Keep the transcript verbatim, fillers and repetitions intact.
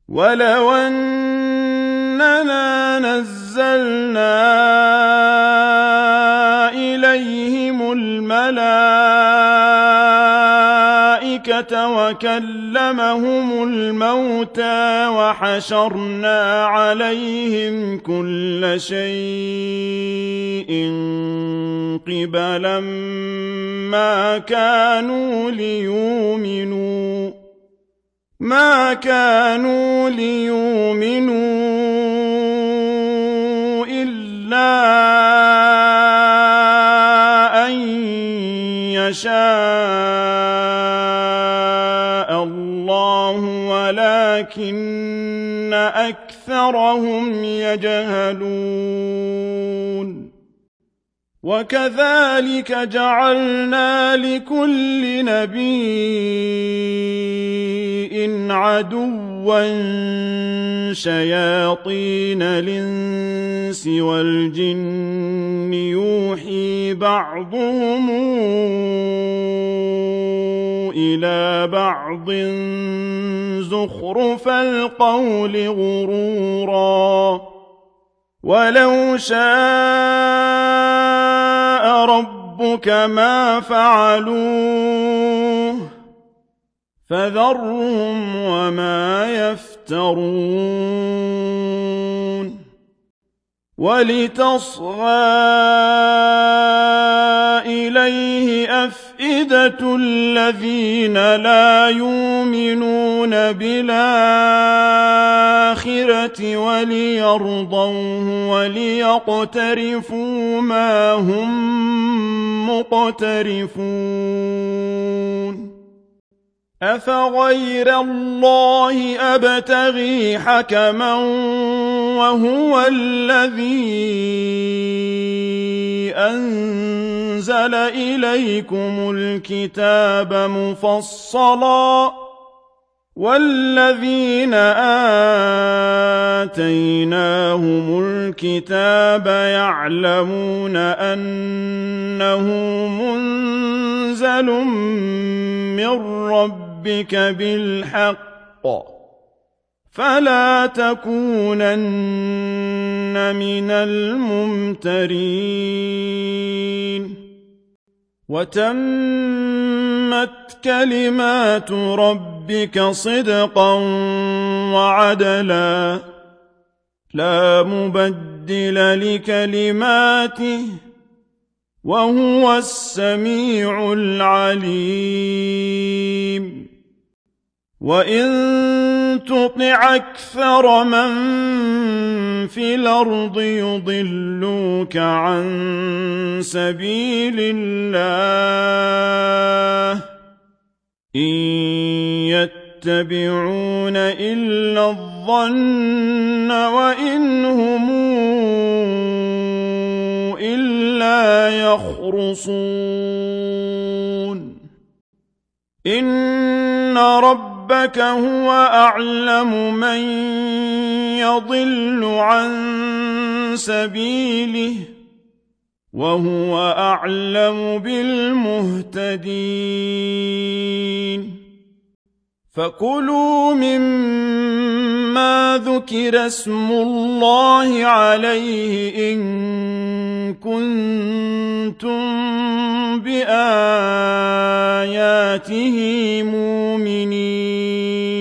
ولو أننا نزلنا إليهم الملائكة وكلمهم الموتى وحشرنا عليهم كل شيء قبلا ما كانوا ليؤمنوا ما كانوا ليؤمنوا إلا أن يشاء الله ولكن أكثرهم يجهلون وكذلك جعلنا لكل نبي عدوا شياطين الإنس والجن يوحي بعضهم إلى بعض زخرف القول غرورا ولو شاء ربك ما فعلوه فذرهم وما يفترون ولتصغى إليه أفئدة الذين لا يؤمنون بالآخرة وليرضوه وليقترفوا ما هم مقترفون أفغير الله أبتغي حكما وهو الذي أنزل إليكم الكتاب مفصلا والذين آتيناهم الكتاب يعلمون أنه منزل من ربك بالحق فلا تكونن من الممترين وتمت كلمات ربك صدقا وعدلا لا مبدل لكلماته وهو السميع العليم وإن تطع أكثر من في الأرض يضلوك عن سبيل الله إن يتبعون إلا الظن وإن هم إلا يخرصون إن ربك هو أعلم من يضل عن سبيله وهو أعلم بالمهتدين فكلوا مما ذكر اسم الله عليه إن كنتم بآياته مؤمنين